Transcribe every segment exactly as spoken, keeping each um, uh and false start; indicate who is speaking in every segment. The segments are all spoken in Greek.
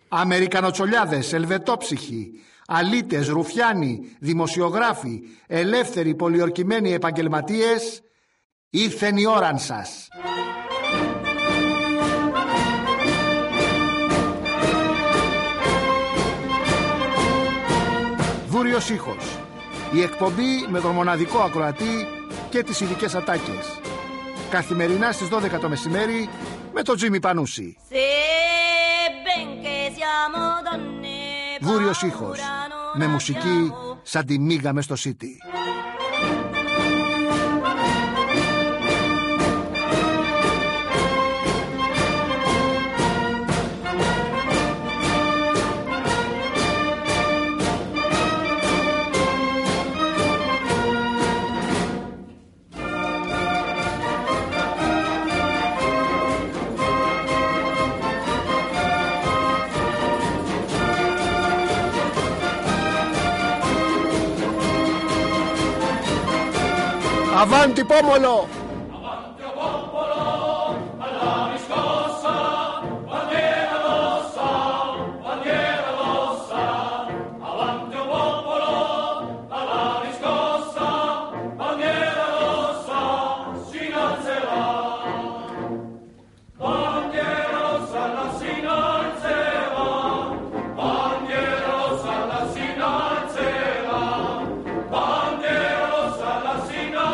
Speaker 1: Αμερικανοτσολιάδες, ελβετόψυχοι, αλήτες, ρουφιάνοι, δημοσιογράφοι, ελεύθεροι πολιορκημένοι επαγγελματίες, ήρθεν η ώραν σας. Δούριος ήχος. Η εκπομπή με τον μοναδικό ακροατή και τις ειδικές ατάκες. Καθημερινά στις δώδεκα το μεσημέρι με τον Τζίμι Πανούση. Δούριος ήχος. Με μουσική σαν τη μίγα μες στο Σίτι. Avanti pomolo!
Speaker 2: Avanti o popolo, alla riscossa, bandiera rossa, bandiera rossa. Avanti o popolo, alla riscossa, bandiera rossa, si innalzerà. Bandiera rossa, la si innalzerà. Bandiera rossa, la si innalzerà. Bandiera rossa, la si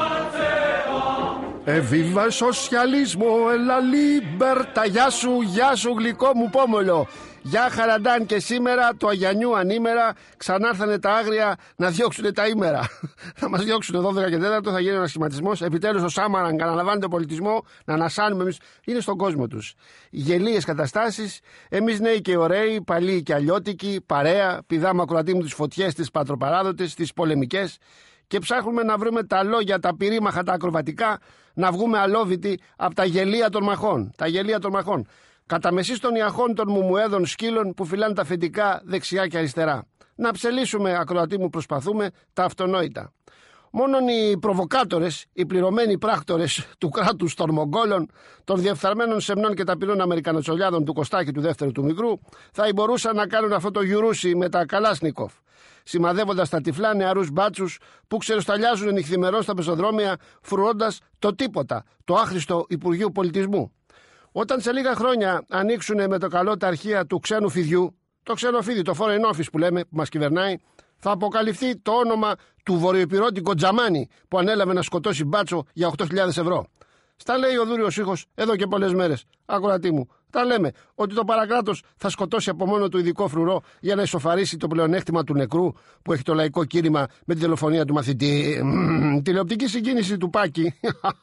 Speaker 2: Εβίβα σοσιαλισμό, ελα λίμπερτα. Γεια σου, γεια σου γλυκό μου πόμολο. Γεια χαραντάν. Και σήμερα το Αγιανιού ανήμερα ξανάρθανε τα άγρια να διώξουν τα ήμερα. Θα μας διώξουν δώδεκα και τέταρτο, θα γίνει ένας σχηματισμός. Επιτέλους ο Σάμαραν αναλαμβάνει τον πολιτισμό να ανασάνουμε εμείς. Είναι στον κόσμο τους. Γελίες καταστάσεις. Εμείς νέοι και ωραίοι, παλιοί και αλλιώτικοι, παρέα, πηδάμε ακροατή μου τις φωτιές, τις πατροπαράδοτες, τις πολεμικές. Και ψάχνουμε να βρούμε τα λόγια, τα πυρήμαχα, τα ακροβατικά, να βγούμε αλόβητοι από τα γελία των μαχών. Τα γελία των μαχών. Κατά μεσής των ιαχών των μουμουέδων σκύλων που φυλάνε τα αφεντικά δεξιά και αριστερά. Να ψελίσουμε, ακροατή μου, προσπαθούμε τα αυτονόητα. Μόνον οι προβοκάτορες, οι πληρωμένοι πράκτορες του κράτους των Μογγόλων, των διεφθαρμένων σεμνών και ταπεινών Αμερικανοτσολιάδων του Κωστάκη του δεύτερου του μικρού, θα μπορούσαν να κάνουν αυτό το γιουρούσι με τα Καλάσνικοφ, σημαδεύοντας τα τυφλά νεαρούς μπάτσους που ξεροσταλιάζουν νυχθημερών στα πεζοδρόμια, φρουρώντας το τίποτα, το άχρηστο Υπουργείο Πολιτισμού. Όταν σε λίγα χρόνια ανοίξουν με το καλό τα αρχεία του ξένου φιδιού, το ξένο φίδι, το foreign office που λέμε, που μας κυβερνάει, θα αποκαλυφθεί το όνομα του βορειοϊπηρώτη Κοντζαμάνη που ανέλαβε να σκοτώσει μπάτσο για οκτώ χιλιάδες ευρώ. Στα λέει ο Δούριος ήχος εδώ και πολλές μέρες. Ακροατή μου, τα λέμε ότι το παρακράτος θα σκοτώσει από μόνο του ειδικό φρουρό για να ισοφαρίσει το πλεονέκτημα του νεκρού που έχει το λαϊκό κήρυμα με τη δολοφονία του μαθητή. Τηλεοπτική συγκίνηση του Πάκη.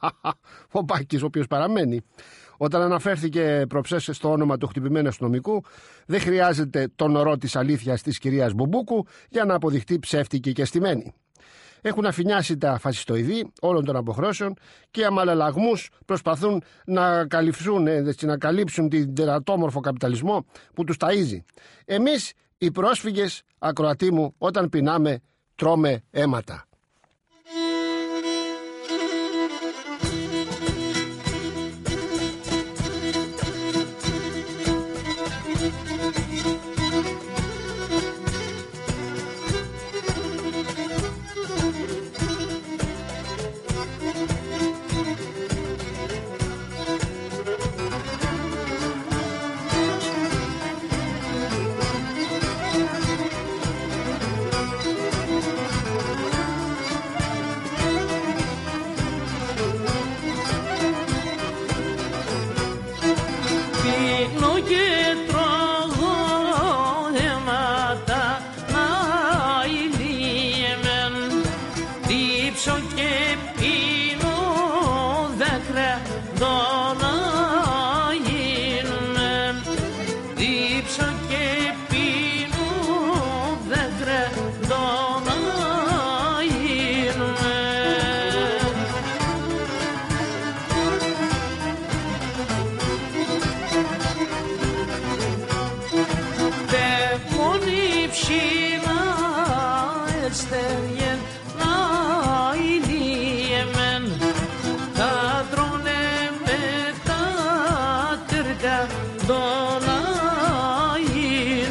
Speaker 2: Ο Πάκης, ο οποίος παραμένει. Όταν αναφέρθηκε προψές στο όνομα του χτυπημένου αστυνομικού, δεν χρειάζεται τον ορό της αλήθειας της κυρίας Μπουμπούκου για να αποδειχτεί ψεύτικη και στημένη. Έχουν αφηνιάσει τα φασιστοειδή όλων των αποχρώσεων και οι αμαλαλαγμούς προσπαθούν να καλύψουν, να καλύψουν την τερατόμορφο καπιταλισμό που τους ταΐζει. Εμείς οι πρόσφυγες, ακροατή μου, όταν πεινάμε τρώμε αίματα.
Speaker 3: Dolayın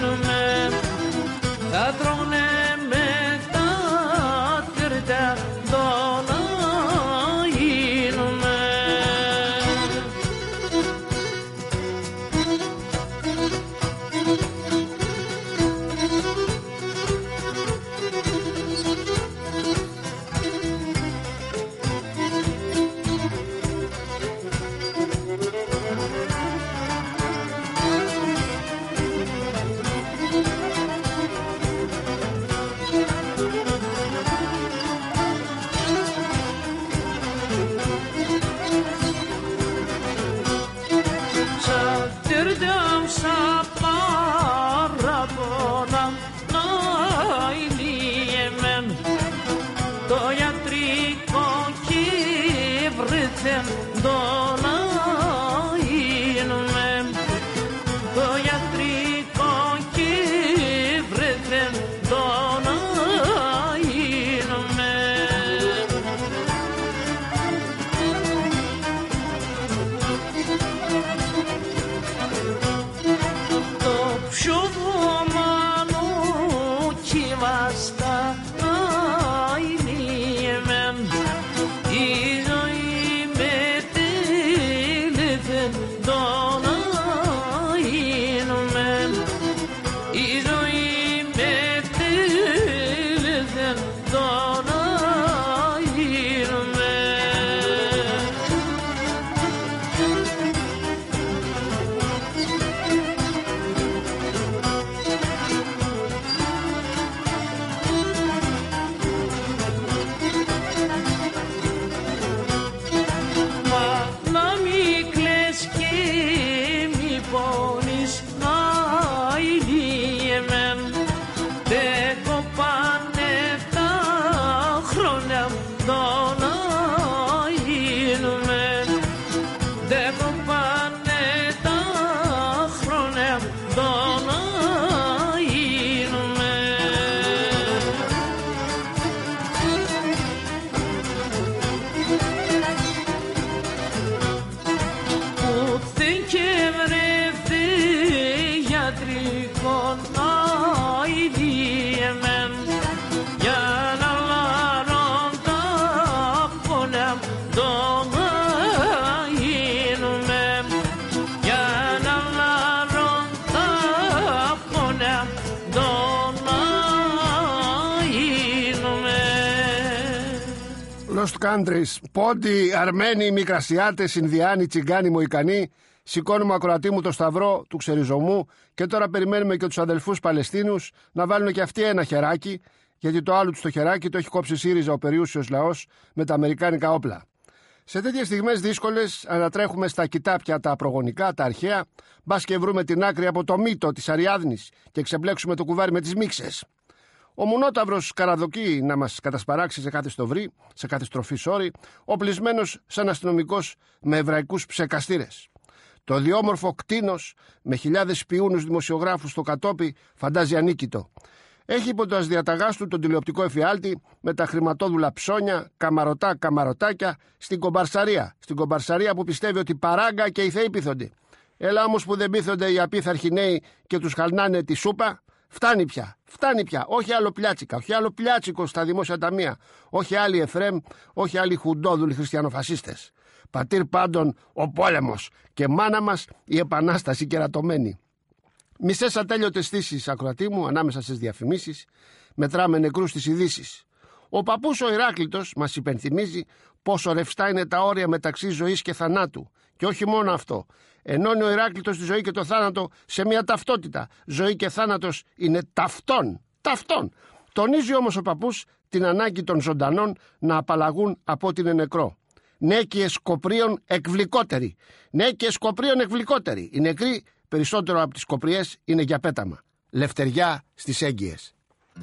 Speaker 2: Lost Countries, Πόντοι, Αρμένοι, Μικρασιάτες, Ινδιάνοι, Τσιγκάνοι, Μοϊκανοί. Σηκώνουμε ακροατή μου το σταυρό του ξεριζωμού και τώρα περιμένουμε και τους αδελφούς Παλαιστίνους να βάλουν και αυτοί ένα χεράκι, γιατί το άλλο τους το χεράκι το έχει κόψει ΣΥΡΙΖΑ, ο περιούσιος λαός, με τα αμερικάνικα όπλα. Σε τέτοιες στιγμές δύσκολες ανατρέχουμε στα κοιτάπια τα προγονικά, τα αρχαία, μπας και βρούμε την άκρη από το μύτο της Αριάδνης και ξεμπλέξουμε το κουβάρι με τις μίξες. Ο Μουνόταυρος καραδοκεί να μας κατασπαράξει σε κάθε στοβρή, σε κάθε στροφή σόρι, οπλισμένος σαν αστυνομικός με εβραϊκούς ψεκαστήρες. Το διόμορφο κτήνος με χιλιάδες πιούνους δημοσιογράφους στο κατόπι φαντάζει ανίκητο. Έχει υπό το ασδιαταγάς του τον τηλεοπτικό εφιάλτη με τα χρηματόδουλα ψώνια, καμαρωτά, καμαρωτάκια στην κομπαρσαρία. Στην κομπαρσαρία που πιστεύει ότι παράγκα και οι θεοί πείθονται. Έλα όμως που δεν πείθονται οι απίθαρχοι νέοι και τους χαλνάνε τη σούπα. Φτάνει πια, φτάνει πια. Όχι άλλο πλιάτσικα, όχι άλλο πλιάτσικο στα δημόσια ταμεία. Όχι άλλοι Εφρέμ, όχι άλλοι χουντόδουλοι χριστιανοφασίστες. Πατήρ πάντων ο πόλεμος και μάνα μας η επανάσταση κερατωμένη. Μισές ατέλειωτες στήσεις, ακροατή μου, ανάμεσα στις διαφημίσεις, μετράμε νεκρούς στις ειδήσεις. Ο παππούς ο Ηράκλειτος μας υπενθυμίζει πόσο ρευστά είναι τα όρια μεταξύ ζωής και θανάτου. Και όχι μόνο αυτό. Ενώνει ο Ηράκλειτος τη ζωή και το θάνατο σε μια ταυτότητα. Ζωή και θάνατος είναι ταυτόν. Ταυτόν. Τονίζει όμως ο παππούς την ανάγκη των ζωντανών να απαλλαγούν από ό,τι είναι νεκρό. Ναι και σκοπρίων εκβλικότεροι. Ναι και σκοπρίων εκβλικότεροι. Οι νεκροί περισσότερο από τις σκοπριές είναι για πέταμα. Λευτεριά στις έγκυες.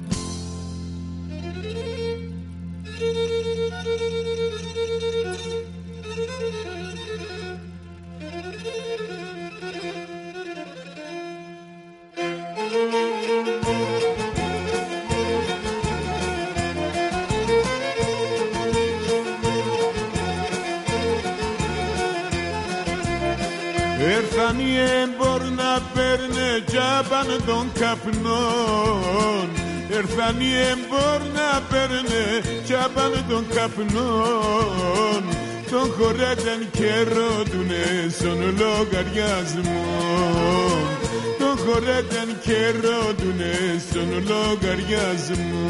Speaker 3: Έρθαν οι έμπορ να παίρνε τζάμπαν των καπνών. Έρθαν οι έμπορ να παίρνε τζάμπαν των καπνών. Τον χωρέταν και ρώτουνε στον λογαριασμό. Τον χωρέταν και ρώτουνε στον λογαριασμό.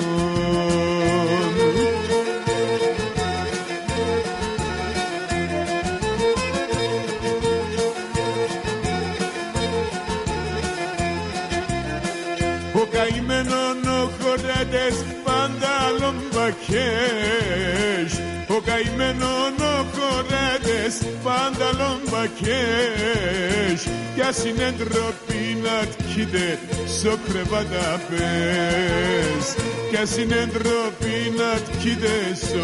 Speaker 3: Καημένον ο χωρέτες πανταλόν μπακές. Ο καημένον ο χωρέτες πανταλόν μπακές. Κι ας είναι ντροπή να τκείτε στο κρεβαταπές. Κι ας είναι ντροπή να τκείτε στο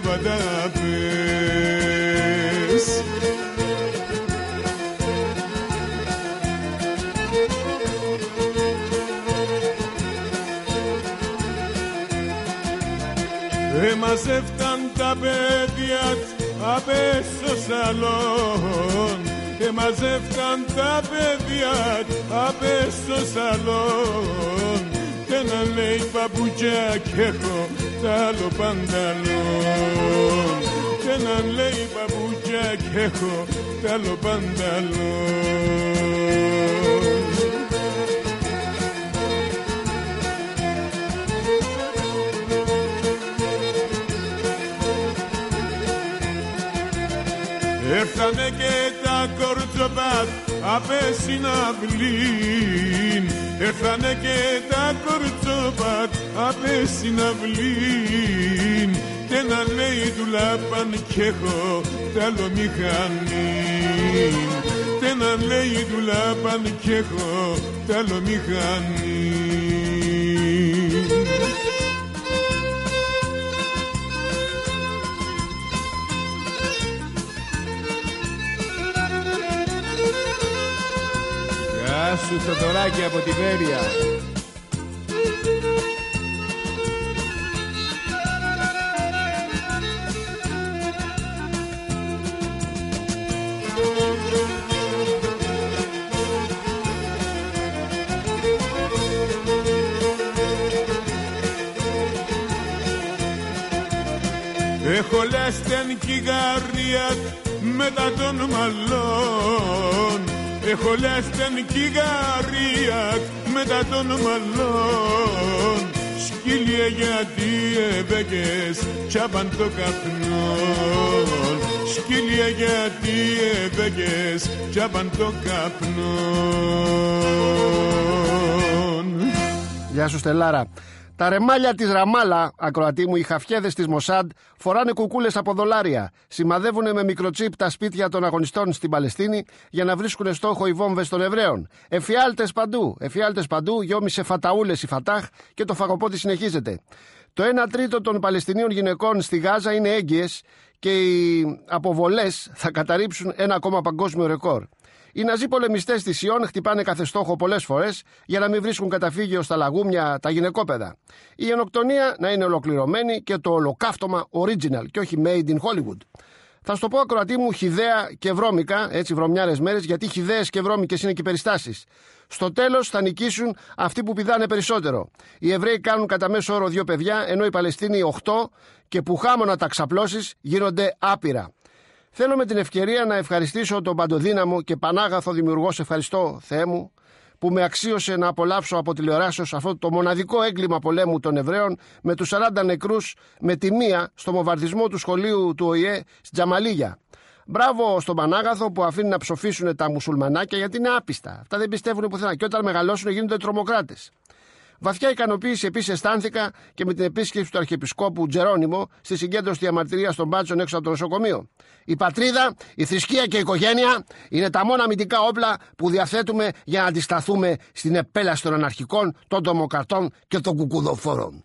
Speaker 3: κρεβαταπές. Εμαζεύταν τα παιδιά απ' στο σαλόν. Εμαζεύταν τα παιδιά απ' στο σαλόν. Κι ένα λέει παπούτσια κι έχω τ' άλλο πανταλόν. Κι ένα λέει παπούτσια κι έχω τ' άλλο πανταλόν. Έφτανε και τα κορτσοπάτ απ' συναυλήν. Έφτανε και τα κορτσοπάτ απ' συναυλήν. Κι ένα λέει του λάπαν κι έχω τ' άλλο μηχανήν. Κι ένα λέει του λάπαν κι έχω τ' άλλο μηχανήν.
Speaker 4: Γεια σου Θοδωράκη από τη Βέρεια.
Speaker 3: έχω λάστεν κυγαρία μετά των μαλλών. Έχω λάστεν κυγαρία μετά των μαλλών. Σκύλια γιατί έβεκες τσάπαν το καπνόν. Σκύλια γιατί έβεκες τσάπαν το καπνόν.
Speaker 2: Γεια σου Στελάρα. Τα ρεμάλια της Ραμάλα, ακροατή μου, οι χαφιέδες της Μοσάντ φοράνε κουκούλες από δολάρια. Σημαδεύουν με μικροτσίπ τα σπίτια των αγωνιστών στην Παλαιστίνη για να βρίσκουν στόχο οι βόμβες των Εβραίων. Εφιάλτες παντού, εφιάλτες παντού, γιόμισε φαταούλες η Φατάχ και το φαγοπότη συνεχίζεται. Το ένα τρίτο των Παλαιστινίων γυναικών στη Γάζα είναι έγκυες και οι αποβολές θα καταρρύψουν ένα ακόμα παγκόσμιο ρεκόρ. Οι Ναζί πολεμιστές της Ιών χτυπάνε κάθε στόχο πολλές φορές για να μην βρίσκουν καταφύγιο στα λαγούμια τα γυναικόπαιδα. Η γενοκτονία να είναι ολοκληρωμένη και το ολοκαύτωμα original και όχι made in Hollywood. Θα σου το πω, ακροατή μου, χυδαία και βρώμικα, έτσι βρωμιάρες μέρες, γιατί χυδαίες και βρώμικες είναι και οι περιστάσεις. Στο τέλος θα νικήσουν αυτοί που πηδάνε περισσότερο. Οι Εβραίοι κάνουν κατά μέσο όρο δύο παιδιά, ενώ οι Παλαιστίνοι οχτώ και που χάμωνα τα ξαπλώσεις γίνονται άπειρα. Θέλω με την ευκαιρία να ευχαριστήσω τον παντοδύναμο και πανάγαθο δημιουργό, σε ευχαριστώ Θεέ μου, που με αξίωσε να απολαύσω από τηλεοράσεως αυτό το μοναδικό έγκλημα πολέμου των Εβραίων με τους σαράντα νεκρούς με τη μία στο βομβαρδισμό του σχολείου του Ο Η Ε στην Τζαμαλίγια. Μπράβο στον Πανάγαθο που αφήνει να ψοφήσουν τα μουσουλμανάκια γιατί είναι άπιστα. Αυτά δεν πιστεύουν πουθενά και όταν μεγαλώσουν γίνονται τρομοκράτες. Βαθιά ικανοποίηση επίσης αισθάνθηκα και με την επίσκεψη του Αρχιεπισκόπου Τζερόνιμο στη συγκέντρωση διαμαρτυρίας των μπάτσων έξω από το νοσοκομείο. Η πατρίδα, η θρησκεία και η οικογένεια είναι τα μόνα αμυντικά όπλα που διαθέτουμε για να αντισταθούμε στην επέλαση των αναρχικών, των τρομοκρατών και των κουκουδοφόρων.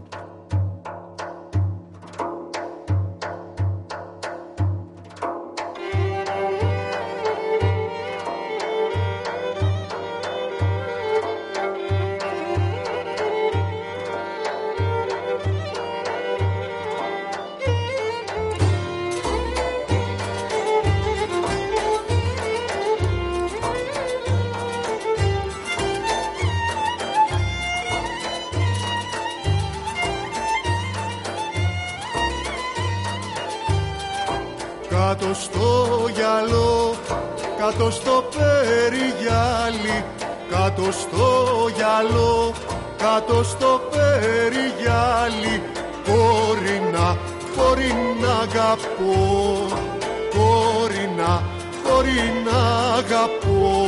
Speaker 5: Κάτω στο γυαλό, κάτω στο περιγυάλι, κάτω στο γυαλό, κάτω στο περιγυάλι, κορίνα, κορίνα αγαπώ, κορίνα, κορίνα αγαπώ.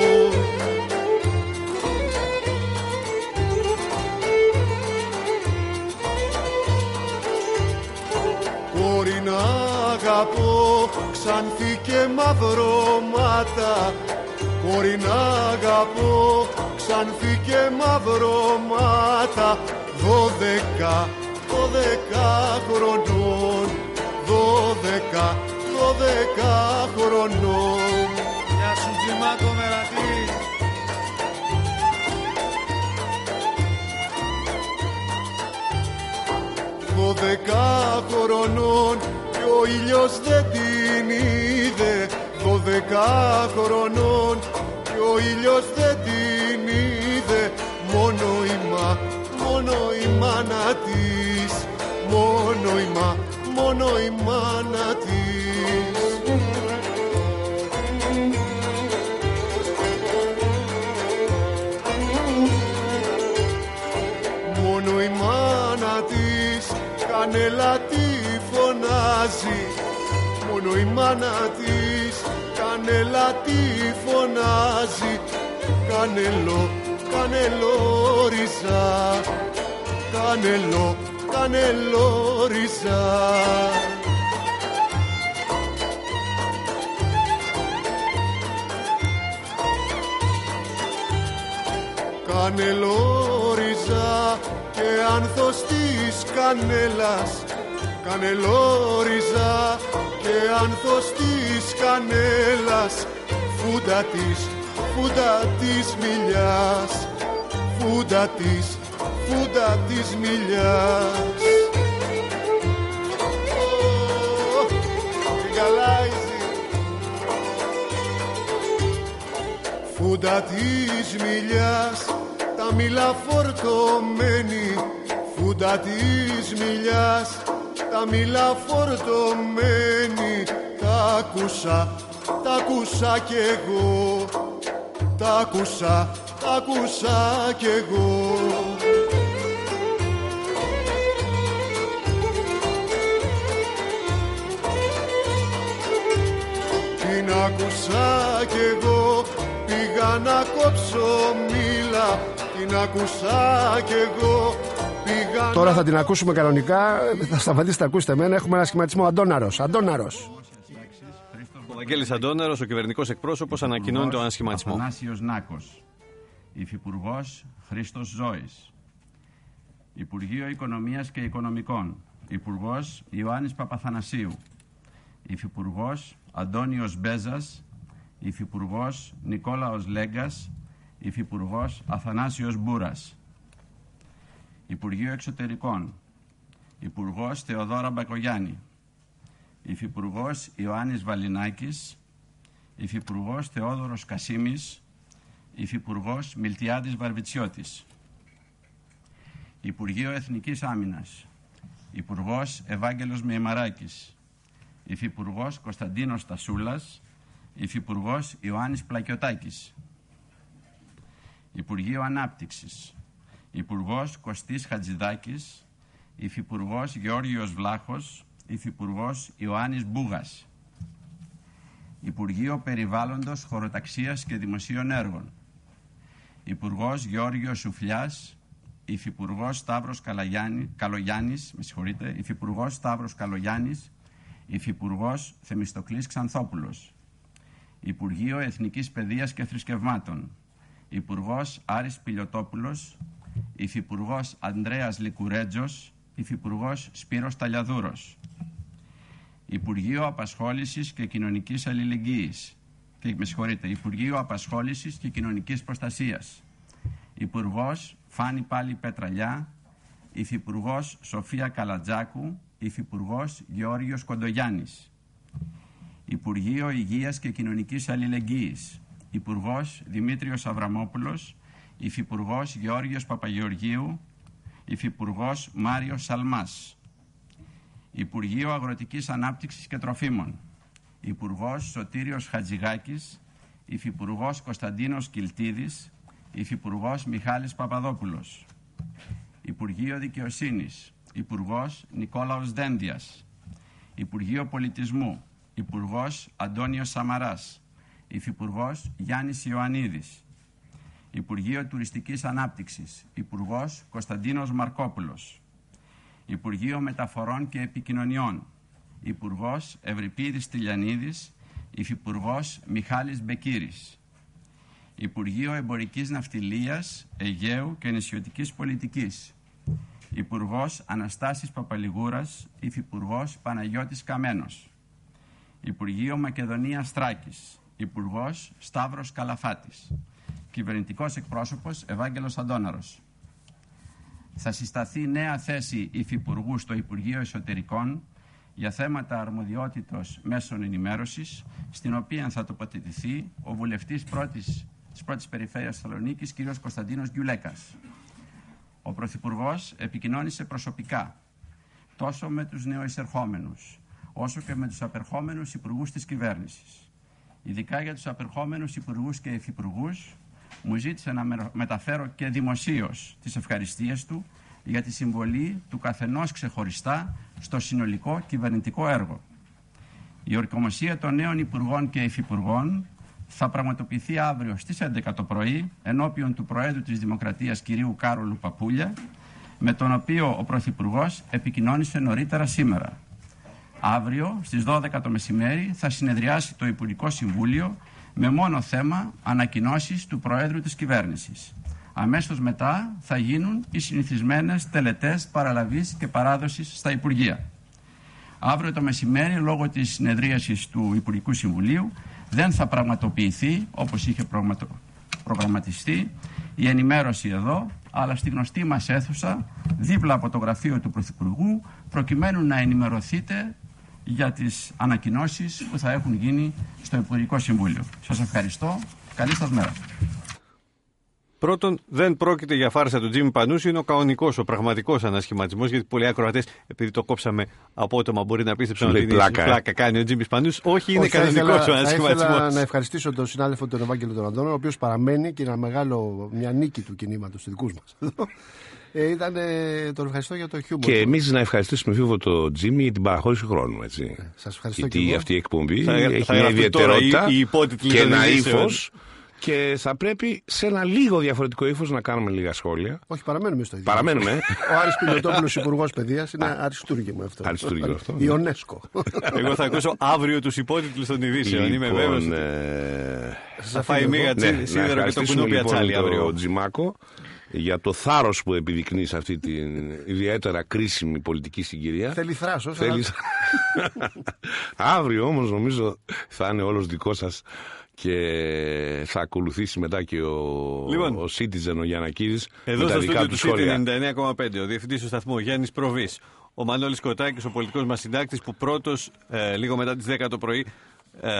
Speaker 5: Κορίνα αγαπώ, ξανθή και μαυρώματα, κορίνα αγαπώ, ξανθή και μαυρώματα, δώδεκα, δώδεκα χρονών, δώδεκα, δώδεκα χρονών.
Speaker 4: Γεια σου Τζιμάκο Μερατή.
Speaker 5: Δώδεκα χρονών και ο ήλιος δεν την είδε, δώδεκα χρονών και ο ήλιος δεν την είδε, μόνο η μα, μόνο η μάνα της, μόνο η μα, μόνο η μάνα της. Μόνο η μάνα της κανέλα τη φωνάζει, μόνο η μάνα της κανέλα τη φωνάζει, κανελό, κανελόριζα, κανελό, κανελόριζα. Κανελόριζα και άνθος της κανέλας, κανελόριζα και άνθος της κανέλας, φούντα της, φούντα της μιλιάς, φούντα της, φούντα της μιλιάς. Φούντα της μιλιάς, τα μήλα φορτωμένη, φούντα της μιλιάς, τα μήλα φορτωμένη. Τα άκουσα, τα άκουσα κι εγώ, τα άκουσα, τα άκουσα κι εγώ. Την άκουσα κι εγώ, πήγα να κόψω μήλα. Την άκουσα κι εγώ, πήγα.
Speaker 2: Τώρα θα την ακούσουμε κανονικά. Θα σταματήσετε να ακούσετε εμένα. Έχουμε ένα σχηματισμό. Αντώναρος, Αντώναρος.
Speaker 6: Ο Βαγγέλης Αντώναρος, ο κυβερνητικός εκπρόσωπος, ανακοινώνει τον ανασχηματισμό.
Speaker 7: Αθανάσιος Νάκος, Υφυπουργός Χρήστος Ζώης. Υπουργείο Οικονομίας και Οικονομικών, Υπουργός Ιωάννης Παπαθανασίου. Υφυπουργός Αντώνιος Μπέζας. Υφυπουργός Νικόλαος Λέγκας. Υφυπουργός Αθανάσιος Μπούρας. Υπουργείο Εξωτερικών, Υπουργός Θεοδόρα Μπακογιάννη. Υφυπουργός Ιωάννης Βαλινάκης. Υφυπουργός Θεόδωρος Κασίμης. Υφυπουργός Μιλτιάδης Βαρβιτσιώτης. Υπουργείο Εθνικής Άμυνας, Υπουργός Ευάγγελος Μεϊμαράκης. Υφυπουργός Κωνσταντίνος Τασούλας. Υφυπουργός Ιωάννης Πλακιωτάκης. Υπουργείο Ανάπτυξης, Υπουργός Κωστής Χατζηδάκης. Υφυπουργός Γεώργιος Βλάχος. Υφυπουργός Ιωάννης Μπούγας. Υπουργείο Περιβάλλοντος, Χωροταξίας και Δημοσίων Έργων, Υπουργός Γεώργιος Σουφλιάς. Υφυπουργός Σταύρος Καλογιάννη, Καλογιάννης, με συγχωρείτε, Υφυπουργός Σταύρος Καλογιάννης. Υφυπουργός Θεμιστοκλής Ξανθόπουλος. Υπουργείο Εθνικής Παιδείας και Θρησκευμάτων, Υπουργός Άρης Πιλιοτόπουλος. Υφυπουργός Ανδρέας Λικουρέτζος. Υφυπουργός Σπύρος Ταλιαδούρος. Υπουργείο Απασχόλησης και Κοινωνικής Αλληλεγγύης και, με συγχωρείτε, Υπουργείο Απασχόλησης και Κοινωνικής Προστασίας, Υπουργός Φάνη Πάλι Πετραλιά. Υφυπουργός Σοφία Καλατζάκου. Υφυπουργός Γεώργιος Κοντογιάννης. Υπουργείο Υγείας και Κοινωνικής Αλληλεγγύης, Υπουργός Δημήτριος Αβραμόπουλος. Υφυπουργός Γεώργιος Παπαγεωργίου. Υφυπουργός Μάριος Σαλμάς. Υπουργείο Αγροτικής Ανάπτυξης και Τροφίμων, Υπουργός Σωτήριος Χατζηγάκης. Υφυπουργός Κωνσταντίνος Κιλτίδης. Υφυπουργός Μιχάλης Παπαδόπουλος. Υπουργείο Δικαιοσύνης, Υπουργός Νικόλαος Δένδιας. Υπουργείο Πολιτισμού, Υπουργός Αντώνιος Σαμαράς. Υφυπουργός Γιάννης Ιωαννίδης. Υπουργείο Τουριστικής Ανάπτυξης, Υπουργός Κωνσταντίνος Μαρκόπουλος. Υπουργείο Μεταφορών και Επικοινωνιών, Υπουργός Ευρυπίδης Τηλιανίδης. Υφυπουργός Μιχάλης Μπεκύρης. Υπουργείο Εμπορικής Ναυτιλίας, Αιγαίου και Νησιωτικής Πολιτικής, Υπουργός Αναστάσης Παπαλιγούρας. Υφυπουργός Παναγιώτης Καμένος. Υπουργείο Μακεδονίας Θράκης, Υπουργός Σταύρος Καλαφάτης. Κυβερνητικός εκπρόσωπος Ευάγγελος Αντώναρος. Θα συσταθεί νέα θέση υφυπουργού στο Υπουργείο Εσωτερικών για θέματα αρμοδιότητος μέσων ενημέρωσης, στην οποία θα τοποθετηθεί ο βουλευτής πρώτης, της πρώτης περιφέρειας Θεσσαλονίκης, κ. Κωνσταντίνος Γκιουλέκας. Ο Πρωθυπουργός επικοινώνησε προσωπικά τόσο με τους νεοεισερχόμενους, όσο και με τους απερχόμενους υπουργούς της κυβέρνησης. Ειδικά για τους απερχόμενους υπουργούς και υφυπουργούς, μου ζήτησε να μεταφέρω και δημοσίως τις ευχαριστίες του για τη συμβολή του καθενός ξεχωριστά στο συνολικό κυβερνητικό έργο. Η ορκομοσία των νέων υπουργών και υφυπουργών θα πραγματοποιηθεί αύριο στις έντεκα το πρωί ενώπιον του Προέδρου της Δημοκρατίας κ. Κάρολου Παπούλια, με τον οποίο ο Πρωθυπουργός επικοινώνησε νωρίτερα σήμερα. Αύριο στις δώδεκα το μεσημέρι θα συνεδριάσει το Υπουργικό Συμβούλιο με μόνο θέμα ανακοινώσεις του Προέδρου της Κυβέρνησης. Αμέσως μετά θα γίνουν οι συνηθισμένες τελετές παραλαβής και παράδοσης στα Υπουργεία. Αύριο το μεσημέρι, λόγω της συνεδρίασης του Υπουργικού Συμβουλίου, δεν θα πραγματοποιηθεί, όπως είχε προγραμματιστεί, η ενημέρωση εδώ, αλλά στη γνωστή μας αίθουσα, δίπλα από το γραφείο του Πρωθυπουργού, προκειμένου να ενημερωθείτε για τις ανακοινώσεις που θα έχουν γίνει στο Υπουργικό Συμβούλιο. Σας ευχαριστώ. Καλή σας μέρα.
Speaker 6: Πρώτον, δεν πρόκειται για φάρσα του Τζίμι Πανούση, είναι ο κανονικός, ο πραγματικός ανασχηματισμός. Γιατί πολλοί ακροατές, επειδή το κόψαμε απότομα, μπορεί να πίστεψαν ότι
Speaker 2: πλάκα,
Speaker 6: πλάκα κάνει ο Τζίμι Πανούση. Όχι, είναι κανονικός ο ανασχηματισμός.
Speaker 2: Θα ήθελα να ευχαριστήσω τον συνάδελφο τον Ευάγγελο τον Αντώνο, ο οποίος παραμένει και ένα μεγάλο, μια νίκη του κινήματος του δικούς μας. Ε, ήταν, τον ευχαριστώ για το χιούμορ.
Speaker 8: Και εμείς να ευχαριστήσουμε φίλο τον Τζίμι για την παραχώρηση χρόνου. Έτσι.
Speaker 2: Ε, σας ευχαριστώ.
Speaker 8: Γιατί αυτή η εκπομπή
Speaker 6: θα,
Speaker 8: έχει
Speaker 6: θα
Speaker 8: μια ιδιαιτερότητα
Speaker 6: η, η
Speaker 8: και ένα ύφος. Και θα πρέπει σε ένα λίγο διαφορετικό ύφος να κάνουμε λίγα σχόλια.
Speaker 2: Όχι, παραμένουμε στο ίδιο.
Speaker 8: Παραμένουμε.
Speaker 2: Ο Άρης Πιλωτόπουλος, Υπουργός Παιδείας, είναι αριστούργημα αυτό.
Speaker 8: Αριστούργημα αυτό.
Speaker 2: Η UNESCO.
Speaker 6: Εγώ θα ακούσω αύριο τους υπότιτλους των ειδήσεων. Είμαι βέβαιος. Θα φάει μία σίδερο και το κουνούπι ατσάλι αύριο.
Speaker 8: Ο Τζιμάκο για το θάρρος που επιδεικνύει σε αυτή την ιδιαίτερα κρίσιμη πολιτική συγκυρία.
Speaker 2: Θέλει θράσος.
Speaker 8: Θέλει... Αύριο όμως νομίζω θα είναι όλος δικό σας και θα ακολουθήσει μετά και ο,
Speaker 6: λοιπόν,
Speaker 8: ο Citizen, ο Γιαννακίδης.
Speaker 6: Εδώ στο στούντιο του City ενενήντα εννέα κόμμα πέντε, ο διευθυντής του σταθμού Γιάννης Προβής, ο Μανώλης Κοτάκης, ο πολιτικός μας συντάκτης, που πρώτος ε, λίγο μετά τις δέκα το πρωί ε,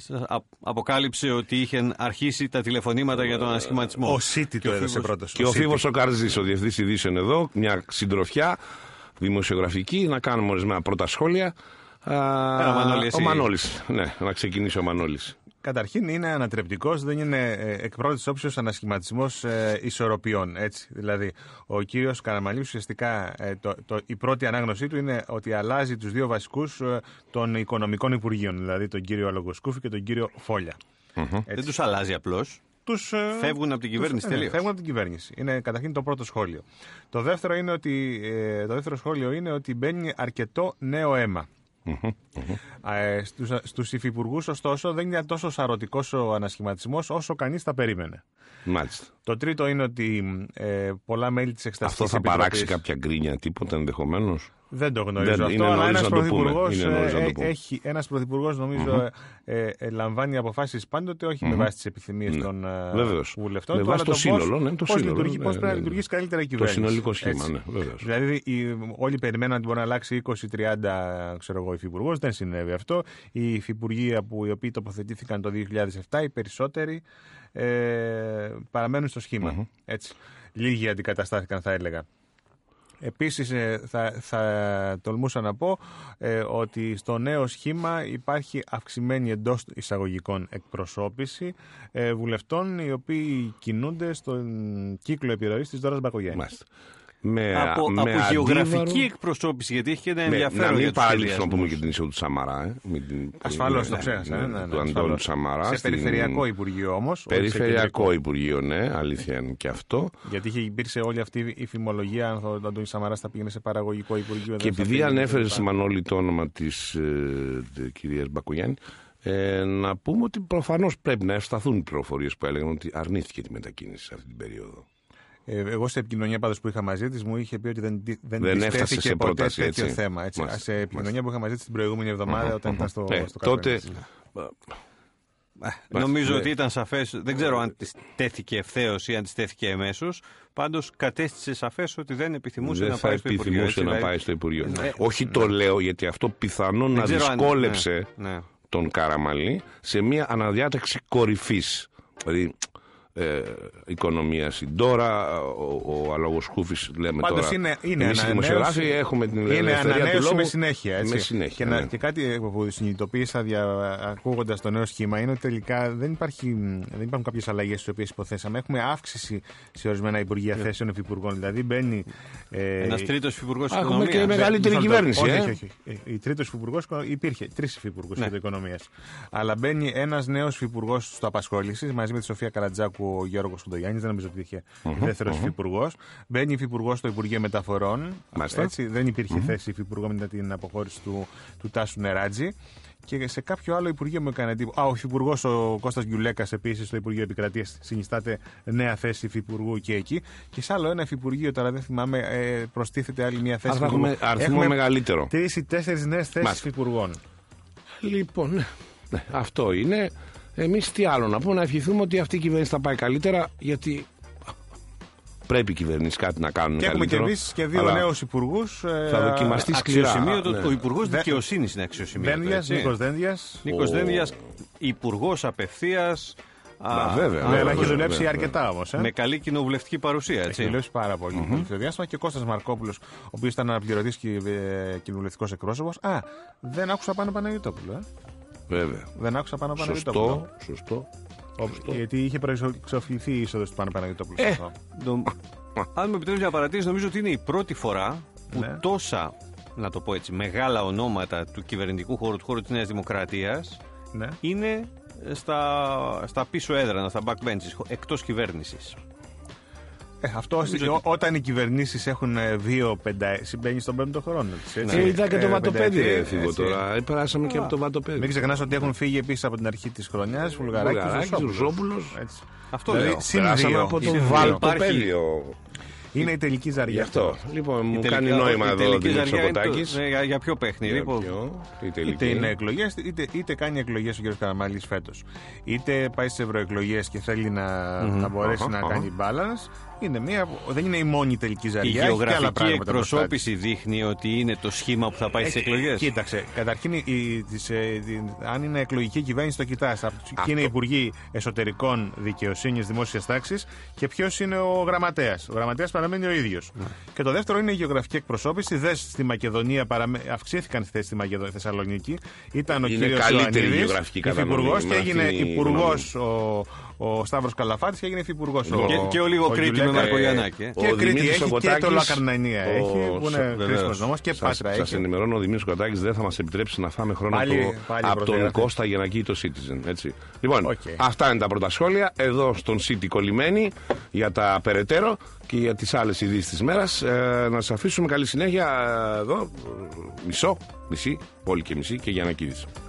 Speaker 6: αποκάλυψε ότι είχαν αρχίσει τα τηλεφωνήματα για τον ανασχηματισμό.
Speaker 4: Ο City το έδωσε πρώτος.
Speaker 8: Και ο, ο Φίβος ο Καρζής, ο διευθυντής ειδήσεων εδώ, μια συντροφιά δημοσιογραφική, να κάνουμε ορισμένα πρώτα σχόλια.
Speaker 6: Ε, ο Μανώλης,
Speaker 8: ο Μανώλης, ναι, να ξεκινήσει ο Μανώλης.
Speaker 4: Καταρχήν είναι ανατρεπτικός, δεν είναι εκ πρώτης όψεως ανασχηματισμός ε, ισορροπιών. Έτσι. Δηλαδή, ο κύριος Καραμανλής ουσιαστικά ε, το, το, η πρώτη ανάγνωσή του είναι ότι αλλάζει τους δύο βασικούς ε, των οικονομικών υπουργείων, δηλαδή τον κύριο Λογοσκούφη και τον κύριο Φόλια.
Speaker 6: Mm-hmm. Δεν τους αλλάζει απλώς.
Speaker 4: Τους,
Speaker 6: φεύγουν από την κυβέρνηση
Speaker 4: τους,
Speaker 6: τελείως.
Speaker 4: Ναι, φεύγουν από την κυβέρνηση. Είναι καταρχήν το πρώτο σχόλιο. Το δεύτερο, είναι ότι, ε, το δεύτερο σχόλιο είναι ότι μπαίνει αρκετό νέο αίμα. Mm-hmm, mm-hmm. Ε, στους, στους υφυπουργούς, ωστόσο, δεν είναι τόσο σαρωτικός ο ανασχηματισμός όσο κανείς τα περίμενε.
Speaker 8: Μάλιστα.
Speaker 4: Το τρίτο είναι ότι ε, πολλά μέλη της Εξεταστικής
Speaker 8: Αυτό θα
Speaker 4: Επιτροπής...
Speaker 8: παράξει κάποια γκρίνια, τίποτα ενδεχομένως.
Speaker 4: Δεν το γνωρίζω
Speaker 8: δεν,
Speaker 4: αυτό, αλλά ένας πρωθυπουργός,
Speaker 8: ε,
Speaker 4: έχει, ένας πρωθυπουργός νομίζω mm-hmm. ε, ε, λαμβάνει αποφάσεις πάντοτε όχι mm-hmm. με βάση τις επιθυμίες mm-hmm. των
Speaker 8: βεβαίως.
Speaker 4: βουλευτών.
Speaker 8: Με βάση το σύνολο, ναι, το
Speaker 4: πώς
Speaker 8: σύνολο,
Speaker 4: λειτουργεί,
Speaker 8: ναι,
Speaker 4: πώς
Speaker 8: ναι,
Speaker 4: πρέπει
Speaker 8: ναι,
Speaker 4: να λειτουργήσει καλύτερα η κυβέρνηση.
Speaker 8: Το συνολικό σχήμα, ναι, βεβαίως.
Speaker 4: Δηλαδή οι, όλοι περιμέναν ότι μπορεί να αλλάξει είκοσι τριάντα υφυπουργός, δεν συνέβη αυτό. Οι υφυπουργοί που οι οποίοι τοποθετήθηκαν το δύο χιλιάδες επτά, οι περισσότεροι ε, παραμένουν στο σχήμα. Mm-hmm. Έτσι. Λίγοι αντικαταστάθηκαν, θα έλεγα. Επίσης θα, θα τολμούσα να πω ε, ότι στο νέο σχήμα υπάρχει αυξημένη εντός εισαγωγικών εκπροσώπηση ε, βουλευτών οι οποίοι κινούνται στον κύκλο επιρροής της Δώρας Μπακογιάννη.
Speaker 8: Με,
Speaker 6: από
Speaker 8: με
Speaker 6: από
Speaker 8: αντίβαρο...
Speaker 6: γεωγραφική εκπροσώπηση, γιατί έχει και ένα ενδιαφέρον.
Speaker 8: Να μην
Speaker 6: πάλι
Speaker 8: παραλείψουμε να πούμε και την είσοδο του Σαμαρά. Ε,
Speaker 4: ασφαλώς το ξέχασα. Ναι, ναι, ναι,
Speaker 8: του Αντώνου Σαμαρά.
Speaker 4: Σε
Speaker 8: στην...
Speaker 4: περιφερειακό Υπουργείο όμως.
Speaker 8: Περιφερειακό Υπουργείο, ναι, αλήθεια είναι και αυτό.
Speaker 4: Γιατί είχε υπήρξε όλη αυτή η φημολογία αν ο Αντώνη Σαμαρά θα πήγαινε σε παραγωγικό Υπουργείο.
Speaker 8: Και επειδή ανέφερε Μανώλη το όνομα της ε, κυρίας Μπακογιάννη, ε, να πούμε ότι προφανώς πρέπει να ευσταθούν οι πληροφορίες που έλεγαν ότι αρνήθηκε τη μετακίνηση σε αυτή την περίοδο.
Speaker 4: Εγώ σε επικοινωνία πάντως που είχα μαζί της μου είχε πει ότι δεν, δεν,
Speaker 8: δεν
Speaker 4: της τέθηκε ποτέ
Speaker 8: πρόταση,
Speaker 4: τέτοιο
Speaker 8: έτσι.
Speaker 4: θέμα. Έτσι.
Speaker 8: Μάλιστα,
Speaker 4: σε επικοινωνία μάλιστα. που είχα μαζί της την προηγούμενη εβδομάδα mm-hmm. όταν ήταν στο,
Speaker 8: ε,
Speaker 4: στο
Speaker 8: τότε...
Speaker 6: Νομίζω ότι ήταν σαφές, δεν ξέρω αν της τέθηκε ευθέως ή αν της τέθηκε εμέσως. Πάντως κατέστησε σαφές ότι δεν επιθυμούσε
Speaker 8: δεν
Speaker 6: να πάει στο Υπουργείο.
Speaker 8: Δεν θα επιθυμούσε να πάει στο Υπουργείο. Ναι. Όχι το λέω γιατί αυτό πιθανόν να δυσκόλεψε
Speaker 6: ναι, ναι.
Speaker 8: τον Καραμανλή σε μια αναδιάταξη κορυφής. Δηλαδή ε, οικονομία συντόρα, ο, ο Αλογοσκούφης λέμε
Speaker 4: πάντως
Speaker 8: τώρα.
Speaker 4: Είναι, είναι
Speaker 8: εμείς οι δημοσιογράφοι έχουμε την ελευθερία του λόγου.
Speaker 4: με συνέχεια. Έτσι.
Speaker 8: Με συνέχεια
Speaker 4: και,
Speaker 8: ναι.
Speaker 4: να, και κάτι που συνειδητοποίησα ακούγοντας το νέο σχήμα είναι ότι τελικά δεν, υπάρχει, δεν υπάρχουν κάποιες αλλαγές τις οποίες υποθέσαμε. Έχουμε αύξηση σε ορισμένα υπουργεία yeah. θέσεων υφυπουργών. Δηλαδή μπαίνει. Ε,
Speaker 6: ένας τρίτος υφυπουργός οικονομίας.
Speaker 8: Έχουμε και μεγαλύτερη κυβέρνηση.
Speaker 4: Όχι,
Speaker 8: ε?
Speaker 4: όχι, όχι. Η τρίτος υφυπουργός υπήρχε. Τρεις υφυπουργούς ναι. οικονομίας. Αλλά μπαίνει ένας νέος υφυπουργός στο απασχόλησης μαζί με τη Σοφία Καρατζάκου. Ο Γιώργος Κοντογιάννης, δεν νομίζω ότι υπήρχε mm-hmm, δεύτερος mm-hmm. υφυπουργός. Μπαίνει υφυπουργός στο Υπουργείο Μεταφορών. Έτσι, δεν υπήρχε mm-hmm. θέση υφυπουργό μετά την αποχώρηση του, του Τάσου Νεράτζη. Και σε κάποιο άλλο Υπουργείο μου έκανε εντύπωση. Α, ο υφυπουργός ο Κώστας Γκιουλέκας επίσης στο Υπουργείο Επικρατείας συνιστάται νέα θέση υφυπουργού και εκεί. Και σε άλλο ένα υφυπουργείο, τώρα δεν θυμάμαι, ε, προστίθεται άλλη μια θέση.
Speaker 8: Άρα έχουμε αριθμό μεγαλύτερο.
Speaker 4: Τρεις ή τέσσερις νέες θέσεις υφυπουργών.
Speaker 8: Λοιπόν, ναι, ναι, αυτό είναι. Εμείς τι άλλο να πούμε, να ευχηθούμε ότι αυτή η κυβέρνηση θα πάει καλύτερα, γιατί πρέπει οι κυβερνήσεις κάτι να κάνουν
Speaker 4: και
Speaker 8: καλύτερο.
Speaker 4: Και έχουμε και εμείς και δύο νέους υπουργούς.
Speaker 8: Θα δοκιμαστεί σκληρά.
Speaker 6: Αξιοσημείωτο,
Speaker 8: ναι.
Speaker 6: Ο Υπουργός Δικαιοσύνης είναι αξιοσημείωτο.
Speaker 4: Δένδιας, Νίκος Δένδιας.
Speaker 6: Νίκος Δένδιας, Υπουργός Απευθείας.
Speaker 8: Α, βέβαια.
Speaker 4: Α, βέβαια έχει δουλέψει αρκετά όμως. Ε?
Speaker 6: Με καλή κοινοβουλευτική παρουσία, έτσι.
Speaker 4: Έχει δουλέψει πάρα πολύ mm-hmm. το διάστημα. Και Κώστας Μαρκόπουλος, ο οποίος ήταν αναπληρωτής και κοινοβουλευτικός εκπρόσωπος. Α, δεν άκουσα πάνω Παναγιωτόπουλο. Ε?
Speaker 8: Βέβαια.
Speaker 4: Δεν άκουσα πάνω Παναγιωτόπουλο.
Speaker 8: Σωστό, σωστό.
Speaker 4: σωστό. Γιατί είχε προεξοφληθεί η είσοδος του Πάνου Παναγιωτόπουλου.
Speaker 6: Ε, το... Αν με επιτρέψει μια παρατήρηση, νομίζω ότι είναι η πρώτη φορά που ναι. τόσα, να το πω έτσι, μεγάλα ονόματα του κυβερνητικού χώρου, του χώρου της Νέας Δημοκρατίας, ναι. είναι στα, στα πίσω έδρανα, στα backbenches, εκτός κυβέρνησης.
Speaker 4: Ε, αυτό ότι... όταν οι κυβερνήσεις έχουν δύο πενταετία, συμπαίνει στον πέμπτο χρόνο.
Speaker 8: Ναι, είδα και το βατοπέδι, ρε Φίβο, τώρα. Περάσαμε και από το βατοπέδι.
Speaker 4: Μην ξεχνάς ότι έχουν φύγει επίσης από την αρχή της χρονιάς Βουλγαράκης,
Speaker 8: Ζώπουλος.
Speaker 6: Αυτό
Speaker 8: δηλαδή,
Speaker 6: λέω.
Speaker 8: Περάσαμε από το βατοπέδιο.
Speaker 4: Είναι η τελική ζαριά.
Speaker 8: Γι' αυτό. Λοιπόν, μου κάνει νόημα εδώ ο Δημήτρης Σοκοτάκης.
Speaker 6: Για, για ποιο παιχνίδι.
Speaker 8: Για ποιο,
Speaker 4: είτε είναι εκλογές, είτε, είτε κάνει εκλογές ο κ. Καραμαλής φέτος. Είτε πάει στις ευρωεκλογές και θέλει να, mm-hmm. να μπορέσει uh-huh, να uh-huh. κάνει balance. Είναι μία, δεν είναι η μόνη τελική ζαριά.
Speaker 6: Η γεωγραφική εκπροσώπηση δείχνει ότι είναι το σχήμα που θα πάει στις εκλογές.
Speaker 4: Κοίταξε, καταρχήν η, της, η, αν είναι εκλογική κυβέρνηση το κοιτάς. Ποιοι είναι οι υπουργοί εσωτερικών, δικαιοσύνης, δημόσιας τάξης και ποιος είναι ο γραμματέας. Ο γραμματέας παραμένει ο ίδιος. Mm. Και το δεύτερο είναι η γεωγραφική εκπροσώπηση. Δες στη Μακεδονία παραμε... αυξήθηκαν στη θέση στη Μακεδονία, Θεσσαλονίκη. Ήταν ο κύριος Ιωαννίδης, υφυπουργός και έγινε υπουργός ο. Ο Σταύρος Καλαφάτης και έγινε υφυπουργός.
Speaker 6: Και, ο, και ο λίγο ο Κρήτη με Μαρκογιαννάκη. Ε.
Speaker 4: Και ο Κρήτη έχει και το Λακαρνανία ο... έχει, που είναι κρίσιμος νόμος και
Speaker 8: σας,
Speaker 4: Πάτρα.
Speaker 8: Σας ενημερώνω, ο Δημήτρης Σοκοτάκης δεν θα μας επιτρέψει να φάμε χρόνο
Speaker 4: πάλι,
Speaker 8: από,
Speaker 4: πάλι
Speaker 8: από τον Κώστα Γιαννακή το Citizen. Έτσι. Λοιπόν, okay. αυτά είναι τα πρώτα σχόλια. Εδώ στον City κολλημένοι για τα περαιτέρω και για τις άλλες ειδήσεις της μέρας. Ε, να σας αφήσουμε καλή συνέχεια εδώ. Μισό, μισή, πόλη και μισή και Γιαννακίδης.